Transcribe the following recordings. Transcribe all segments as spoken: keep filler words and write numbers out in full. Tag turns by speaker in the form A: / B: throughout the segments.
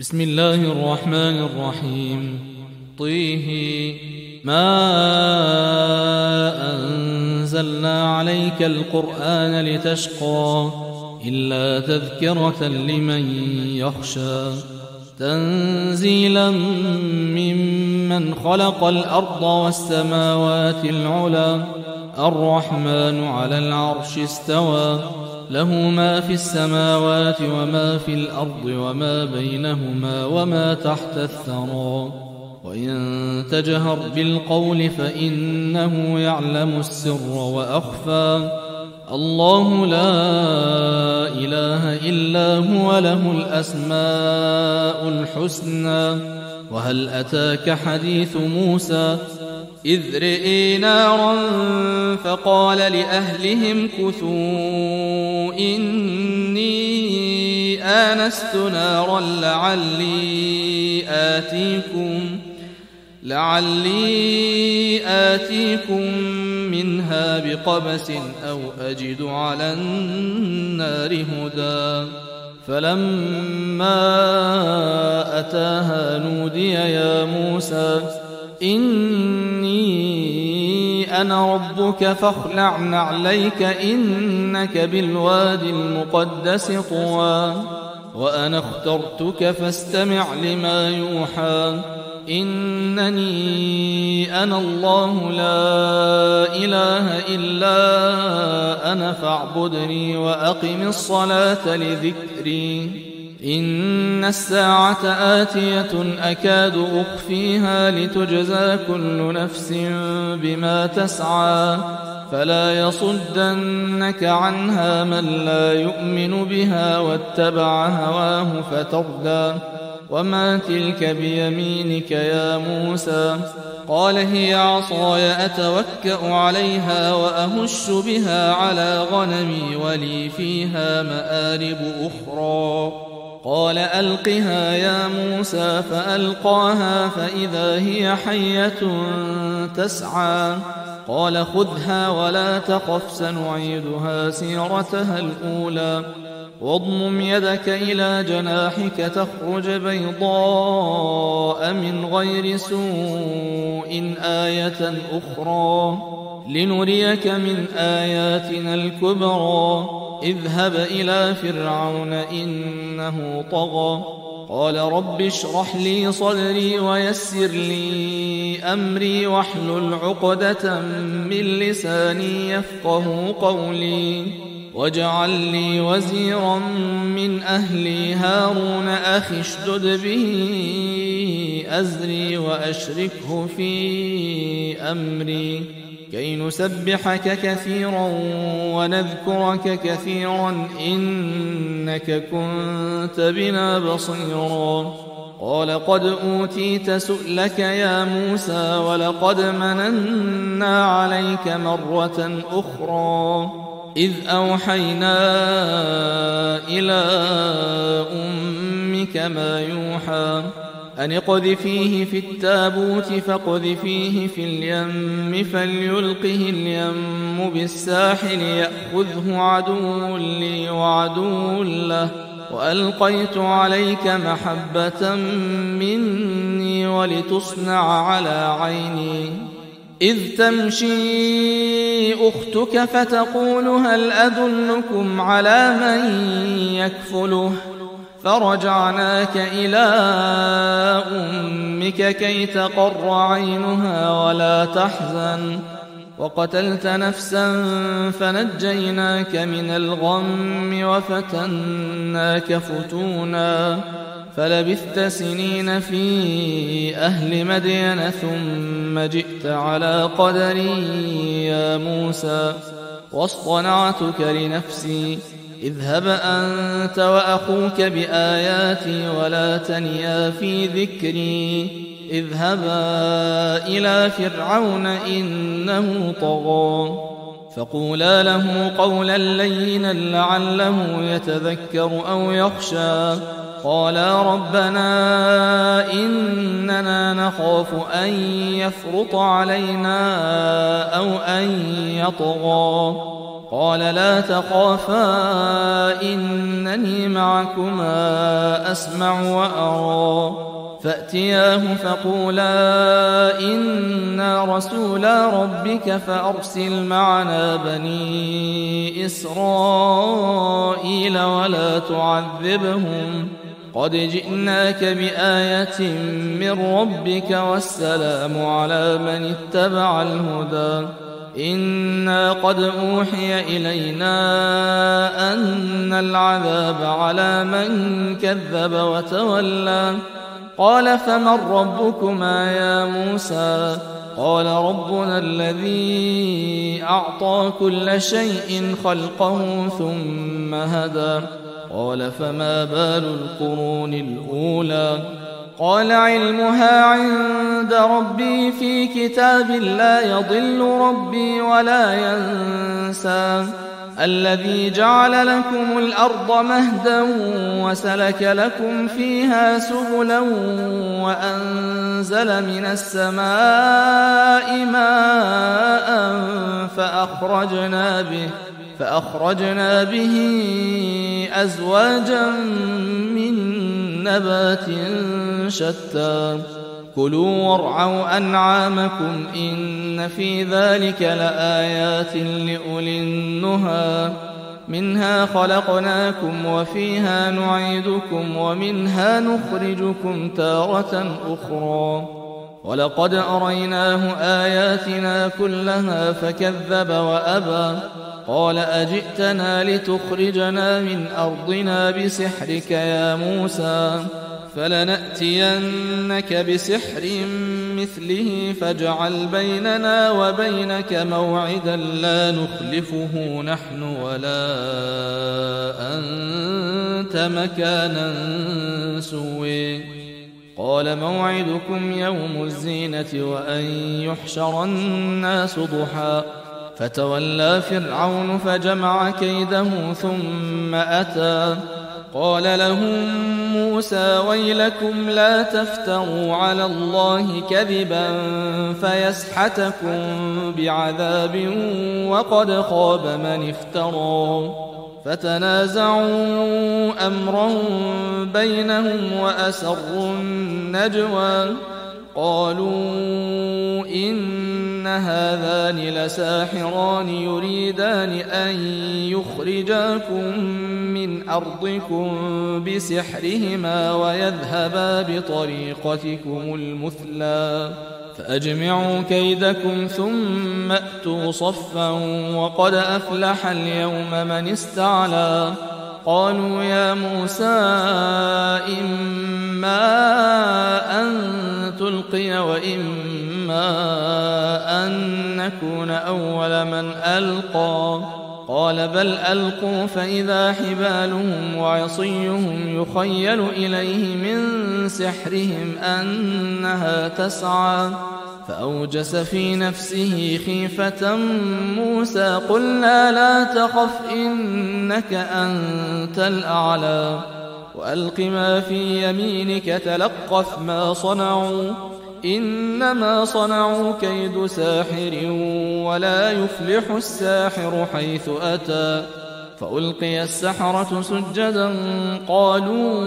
A: بسم الله الرحمن الرحيم. طه ما أنزلنا عليك القرآن لتشقى إلا تذكرة لمن يخشى تنزيلا ممن خلق الأرض والسماوات العلى الرحمن على العرش استوى له ما في السماوات وما في الأرض وما بينهما وما تحت الثرى وإن تجهر بالقول فإنه يعلم السر وأخفى الله لا إله إلا هو له الأسماء الحسنى. وهل أتاك حديث موسى إذ رئي نارا فقال لأهلهم كثوا إني آنست نارا لعلي آتيكم لعلي آتيكم منها بقبس أو أجد على النار هدى. فلما أتاها نودي يا موسى إني أنا ربك فاخلع نعليك إنك بالوادي المقدس طوى وأنا اخترتك فاستمع لما يوحى إنني أنا الله لا إله إلا أنا فاعبدني وأقم الصلاة لذكري إن الساعة آتية أكاد أخفيها لتجزى كل نفس بما تسعى فلا يصدنك عنها من لا يؤمن بها واتبع هواه فتردى. وما تلك بيمينك يا موسى قال هي عصاي أتوكأ عليها وأهش بها على غنمي ولي فيها مآرب أخرى قال ألقها يا موسى فألقاها فإذا هي حية تسعى قال خذها ولا تخف سنعيدها سيرتها الأولى واضمم يدك إلى جناحك تخرج بيضاء من غير سوء آية أخرى لنريك من آياتنا الكبرى اذهب إلى فرعون إنه طغى قال رب اشرح لي صدري ويسر لي أمري واحلل عقدة من لساني يفقه قولي واجعل لي وزيرا من أهلي هارون أخي اشدد به أزري وأشركه في أمري كي نسبحك كثيرا ونذكرك كثيرا إنك كنت بنا بصيرا قال قد أوتيت سؤلك يا موسى ولقد مننا عليك مرة أخرى إذ أوحينا إلى أمك ما يوحى أن اقذفيه في التابوت فاقذفيه في اليم فليلقه اليم بالساحل يأخذه عدو لي وعدو له وألقيت عليك محبة مني ولتصنع على عيني إذ تمشي أختك فتقول هل أدلكم على من يكفله فرجعناك إلى أمك كي تقر عينها ولا تحزن وقتلت نفسا فنجيناك من الغم وفتناك فتونا فلبثت سنين في أهل مدين ثم جئت على قدري يا موسى واصطنعتك لنفسي اذهب أنت وأخوك بآياتي ولا تنيا في ذكري اذهبا إلى فرعون إنه طغى فقولا له قولا لينا لعله يتذكر أو يخشى قالا ربنا إننا نخاف أن يفرط علينا أو أن يطغى قال لا تخافا إنني معكما أسمع وأرى فأتياه فقولا إنا رسولا ربك فأرسل معنا بني إسرائيل ولا تعذبهم قد جئناك بآية من ربك والسلام على من اتبع الهدى إنا قد أوحي إلينا أن العذاب على من كذب وتولى قال فمن ربكما يا موسى قال ربنا الذي أعطى كل شيء خلقه ثم هدى قال فما بال القرون الأولى قال علمها عند ربي في كتاب لا يضل ربي ولا ينسى الذي جعل لكم الأرض مهدا وسلك لكم فيها سبلا وأنزل من السماء ماء فأخرجنا به فأخرجنا به أزواجا من نبات شتى كلوا وارعوا أنعامكم إن في ذلك لآيات لأولي النهى منها خلقناكم وفيها نعيدكم ومنها نخرجكم تارة أخرى ولقد أريناه آياتنا كلها فكذب وأبى قال أجئتنا لتخرجنا من أرضنا بسحرك يا موسى فلنأتينك بسحر مثله فاجعل بيننا وبينك موعدا لا نخلفه نحن ولا أنت مكانا سوي قال موعدكم يوم الزينة وأن يحشر الناس ضحى فتولى فرعون فجمع كيده ثم أتى قال لهم موسى ويلكم لا تفتروا على الله كذبا فيسحتكم بعذاب وقد خاب من افترى فتنازعوا أمرهم بينهم وأسروا النجوى قالوا إن هذان لساحران يريدان أن يخرجاكم من أرضكم بسحرهما ويذهبا بطريقتكم المثلى فأجمعوا كيدكم ثم أتوا صفا وقد أفلح اليوم من استعلى قالوا يا موسى إما أن تلقي وإما أن نكون أول من ألقى قال بل ألقوا فإذا حبالهم وعصيهم يخيل إليه من سحرهم أنها تسعى فأوجس في نفسه خيفة موسى قلنا لا تخف إنك أنت الأعلى وألق ما في يمينك تلقف ما صنعوا إنما صنعوا كيد ساحر ولا يفلح الساحر حيث أتى فألقي السحرة سجدا قالوا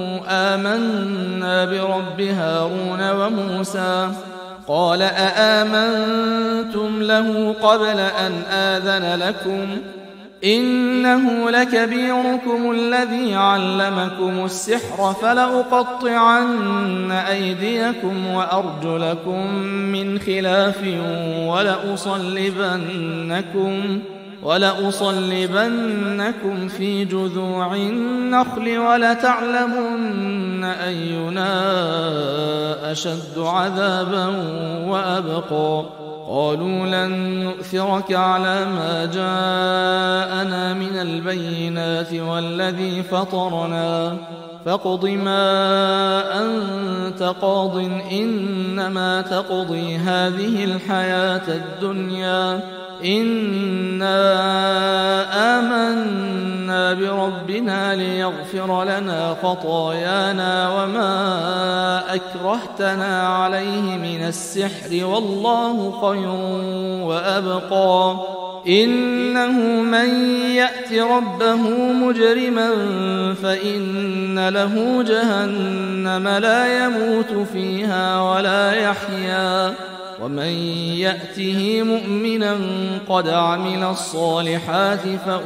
A: آمنا برب هارون وموسى قال أآمنتم له قبل أن آذن لكم إنه لكبيركم الذي علمكم السحر فلأقطعن أيديكم وأرجلكم من خلاف ولأصلبنكم ولأصلبنكم في جذوع النخل ولتعلمن أينا أشد عذابا وأبقى قالوا لن نؤثرك على ما جاءنا من البينات والذي فطرنا فاقض ما أنت قاض إنما تقضي هذه الحياة الدنيا إنا آمنا بربنا ليغفر لنا خطايانا وما أكرهتنا عليه من السحر والله خير وأبقى إنه من يأت ربه مجرما فإن له جهنم لا يموت فيها ولا يحيا ومن يأته مؤمنا قد عمل الصالحات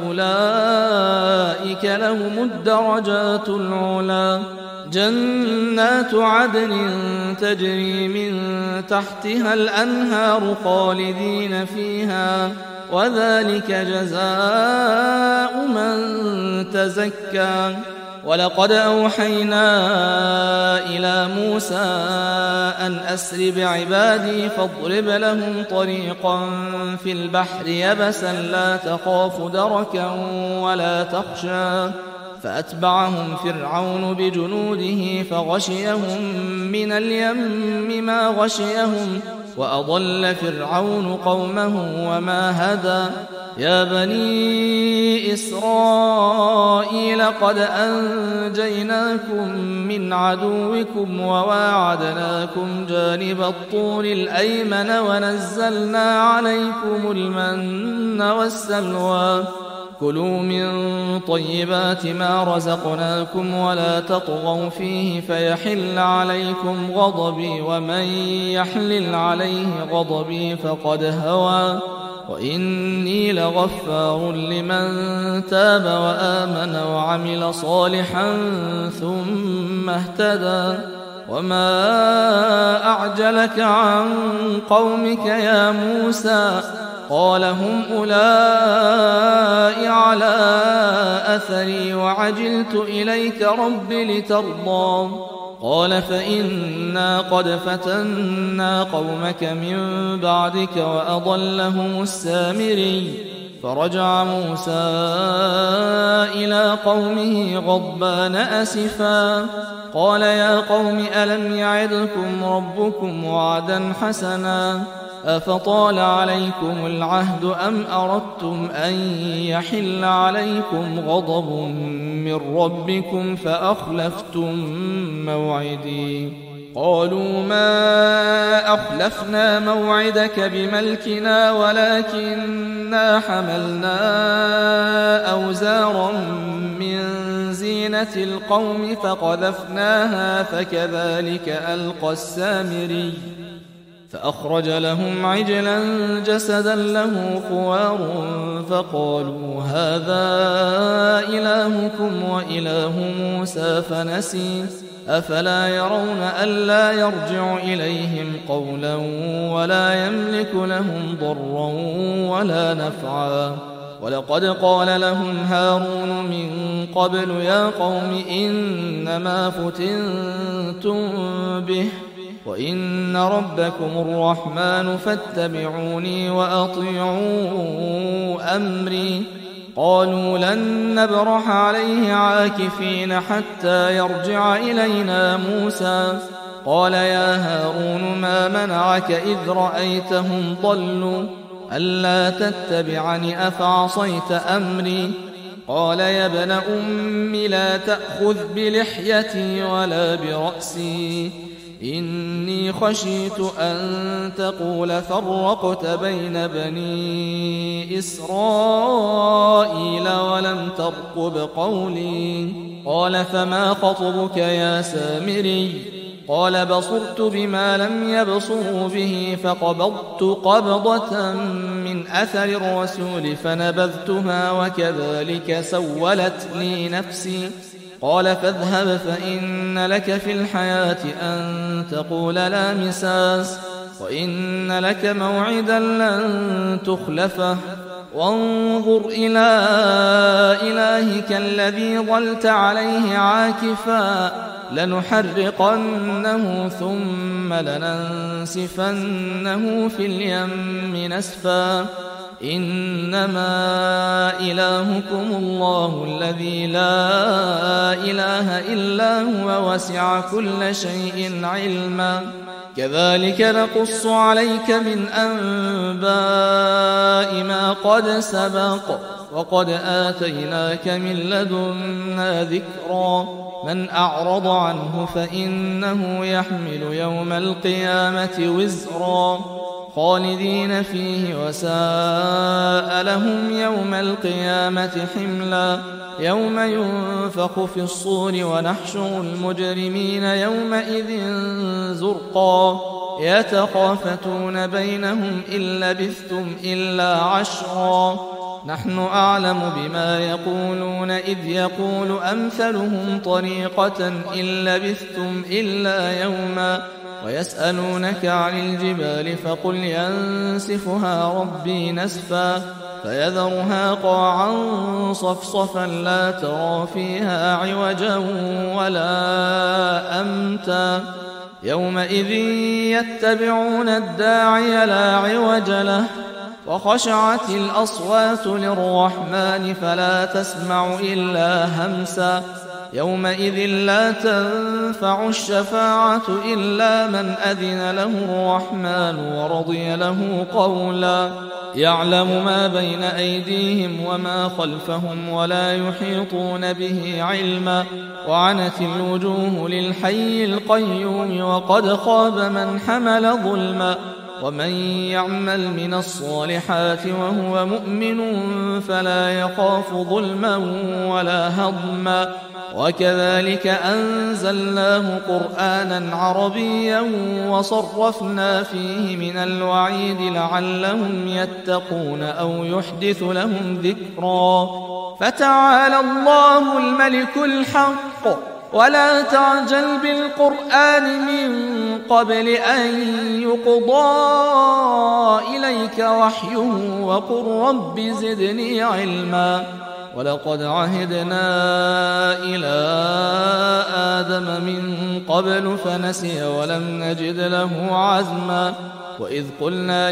A: فأولئك لهم الدرجات العلى جنات عدن تجري من تحتها الأنهار خالدين فيها وذلك جزاء من تزكى ولقد أوحينا إلى موسى أن أسر بعبادي فاضرب لهم طريقا في البحر يبسا لا تخاف دركا ولا تخشى فأتبعهم فرعون بجنوده فغشيهم من اليم ما غشيهم وأضل فرعون قومه وما هدى يا بني إسرائيل قد أنجيناكم من عدوكم وواعدناكم جانب الطور الأيمن ونزلنا عليكم المن والسلوى كلوا من طيبات ما رزقناكم ولا تطغوا فيه فيحل عليكم غضبي ومن يحلل عليه غضبي فقد هوى وإني لغفار لمن تاب وآمن وعمل صالحا ثم اهتدى وما أعجلك عن قومك يا موسى قال هم أولئك على أثري وعجلت إليك رب لترضى قال فإنا قد فتنا قومك من بعدك وأضلهم السامري فرجع موسى إلى قومه غضبان أسفا قال يا قوم ألم يعدكم ربكم وعدا حسنا أفطال عليكم العهد أم أردتم أن يحل عليكم غضب من ربكم فأخلفتم موعدي قالوا ما أخلفنا موعدك بملكنا ولكننا حملنا أوزارا من زينة القوم فقذفناها فكذلك ألقى السامري فأخرج لهم عجلا جسدا له خوار فقالوا هذا إلهكم وإله موسى فنسي أفلا يرون ألا يرجع إليهم قولا ولا يملك لهم ضرا ولا نفعا ولقد قال لهم هارون من قبل يا قوم إنما فتنتم به وإن ربكم الرحمن فاتبعوني وأطيعوا أمري قالوا لن نبرح عليه عاكفين حتى يرجع إلينا موسى قال يا هارون ما منعك إذ رأيتهم ضلوا ألا تتبعني أفعصيت أمري قال يا ابن أم لا تأخذ بلحيتي ولا برأسي إني خشيت أن تقول فرقت بين بني إسرائيل ولم ترقب قولي قال فما خطبك يا سامري قال بصرت بما لم يبصروا به فقبضت قبضة من أثر الرسول فنبذتها وكذلك سولت لي نفسي قال فاذهب فإن لك في الحياة أن تقول لا مساس وإن لك موعدا لن تخلفه وانظر إلى إلهك الذي ظلت عليه عاكفا لنحرقنه ثم لننسفنه في اليم نسفا إنما إلهكم الله الذي لا إله إلا هو وسع كل شيء علما كذلك نقص عليك من أنباء ما قد سبق وقد آتيناك من لدنا ذكرا من أعرض عنه فإنه يحمل يوم القيامة وزرا خالدين فيه وساء لهم يوم القيامة حملا يوم ينفخ في الصور ونحشر المجرمين يومئذ زرقا يتخافتون بينهم إن لبثتم إلا عشرا نحن أعلم بما يقولون إذ يقول أمثلهم طريقة إن لبثتم إلا يوما ويسألونك عن الجبال فقل ينسفها ربي نسفا فيذرها قاعا صفصفا لا ترى فيها عوجا ولا أمتا يومئذ يتبعون الداعي لا عوج له وخشعت الأصوات للرحمن فلا تسمع إلا همسا يومئذ لا تنفع الشفاعة إلا من أذن له الرحمن ورضي له قولا يعلم ما بين أيديهم وما خلفهم ولا يحيطون به علما وعنت الوجوه للحي القيوم وقد خاب من حمل ظلما ومن يعمل من الصالحات وهو مؤمن فلا يخاف ظلما ولا هضما وكذلك أنزلناه قرآنا عربيا وصرفنا فيه من الوعيد لعلهم يتقون أو يحدث لهم ذكرا فتعالى الله الملك الحق ولا تعجل بالقرآن من قبل أن يقضى إليك وحيه وقل رب زدني علما ولقد عهدنا إلى آدم من قبل فنسي ولم نجد له عزما وإذ قلنا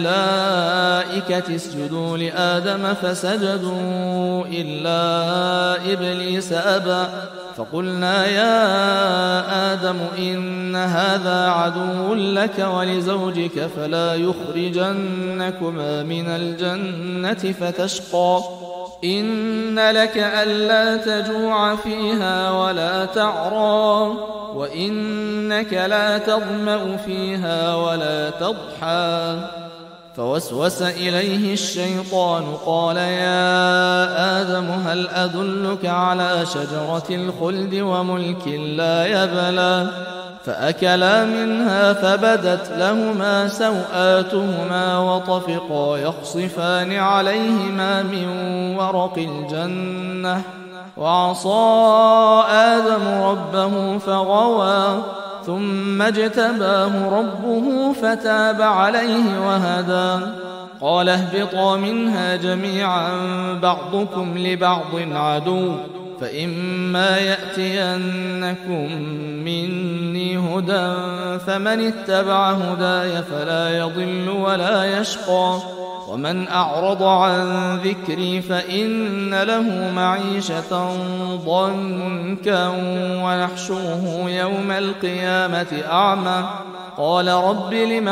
A: للملائكة اسجدوا لآدم فسجدوا إلا إبليس أبى فقلنا يا آدم إن هذا عدو لك ولزوجك فلا يخرجنكما من الجنة فتشقى إن لك ألا تجوع فيها ولا تعرى وإنك لا تظمأ فيها ولا تضحى فوسوس إليه الشيطان قال يا آدم هل أدلك على شجرة الخلد وملك لا يبلى فأكلا منها فبدت لهما سوآتهما وطفقا يخصفان عليهما من ورق الجنة وعصى آدم ربه فغوى ثم اجتباه ربه فتاب عليه وهدى قال اهبطا منها جميعا بعضكم لبعض عدو فإما يأتينكم مني هدى فمن اتبع هداي فلا يضل ولا يشقى ومن أعرض عن ذكري فإن له معيشة ضنكا ونحشره يوم القيامة أعمى قال رب لم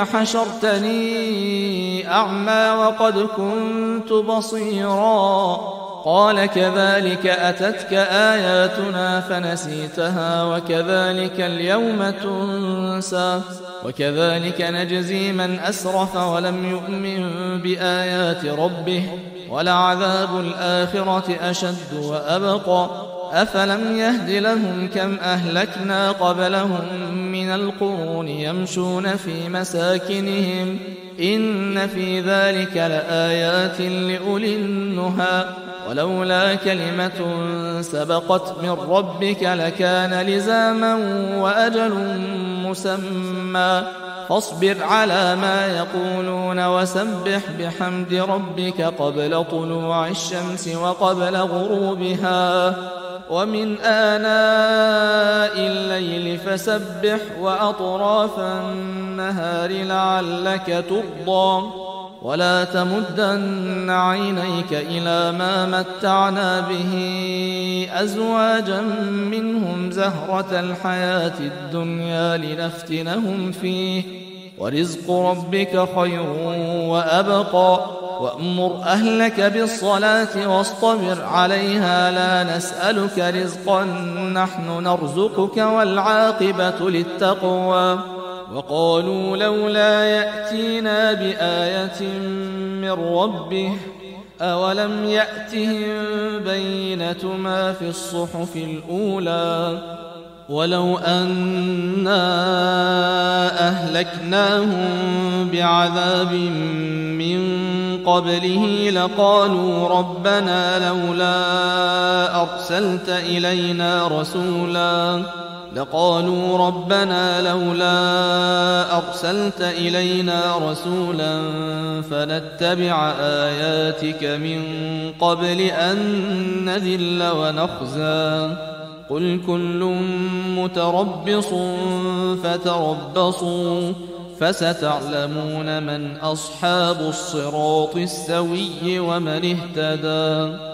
A: حشرتني أعمى وقد كنت بصيرا قال كذلك أتتك آياتنا فنسيتها وكذلك اليوم تنسى وكذلك نجزي من أسرف ولم يؤمن بآيات ربه ولعذاب الآخرة أشد وأبقى أفلم يهد لهم كم أهلكنا قبلهم من القرون يمشون في مساكنهم إن في ذلك لآيات لأولي النهى ولولا كلمة سبقت من ربك لكان لزاما وأجل مسمى فاصبر على ما يقولون وسبح بحمد ربك قبل طلوع الشمس وقبل غروبها ومن آناء الليل فسبح وأطراف النهار لعلك ترضى ولا تمدن عينيك إلى ما متعنا به أزواجا منهم زهرة الحياة الدنيا لنفتنهم فيه ورزق ربك خير وأبقى وأمر أهلك بالصلاة واصطبر عليها لا نسألك رزقا نحن نرزقك والعاقبة للتقوى وقالوا لولا يأتينا بآية من ربه أولم يأتهم بينة ما في الصحف الأولى ولو أنا أهلكناهم بعذاب من قبله لقالوا ربنا لولا أرسلت إلينا رسولا لقالوا ربنا لولا أرسلت إلينا رسولا فنتبع آياتك من قبل أن نذل ونخزى قل كل متربص فتربصوا فستعلمون من أصحاب الصراط السوي ومن اهتدى